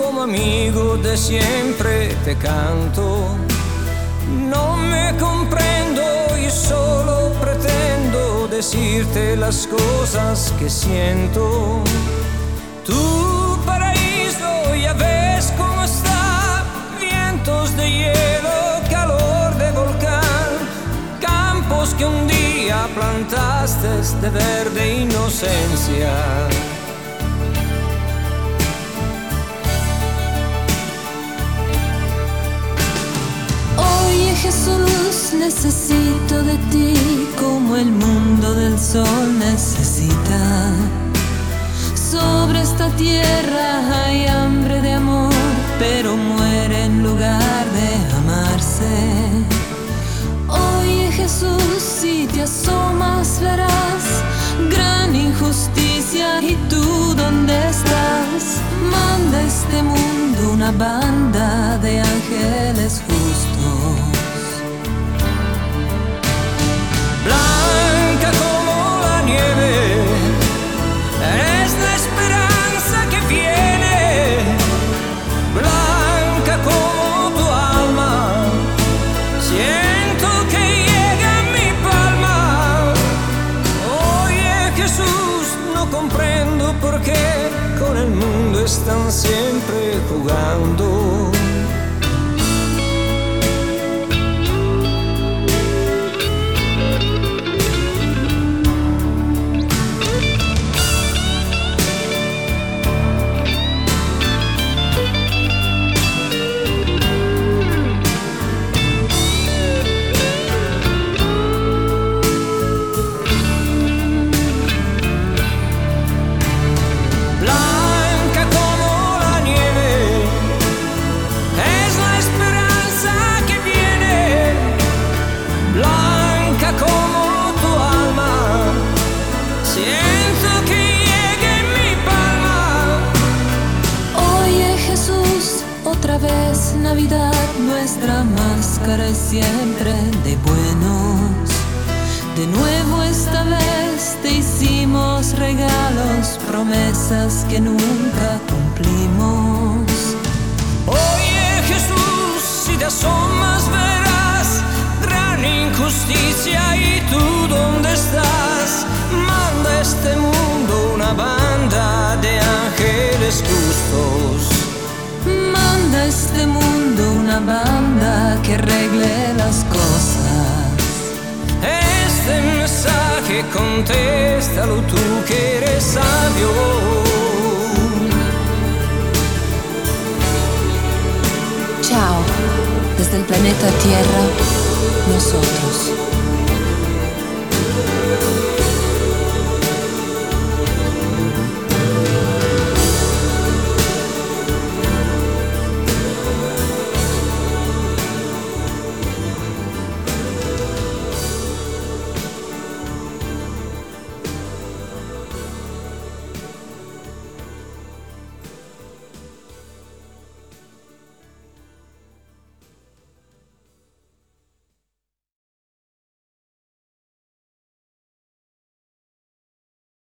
como amigo de siempre te canto. No me comprendo y solo pretendo decirte las cosas que siento. Tu paraíso ya ves cómo está, vientos de hielo, calor de volcán, campos que un día plantaste de verde inocencia. Oye Jesús, necesito de ti como el mundo del sol necesita. Sobre esta tierra hay hambre de amor, pero muere en lugar de amarse. Oye Jesús, si te asomas verás gran injusticia. ¿Y tú dónde estás? Manda a este mundo una banda de ángeles justos. Blanca como la nieve es la esperanza que viene, blanca como tu alma, siento que llega a mi palma. Oye Jesús, no comprendo por qué con el mundo están siempre jugando. Navidad, nuestra máscara es siempre de buenos. De nuevo esta vez te hicimos regalos, promesas que nunca cumplimos. Oye Jesús, si te asomas verás gran injusticia. ¿Y tú dónde estás? Manda a este mundo una banda de ángeles justos. Manda a este mundo una banda que arregle las cosas. Este mensaje contéstalo tú que eres sabio. Chao, desde el planeta Tierra, nosotros.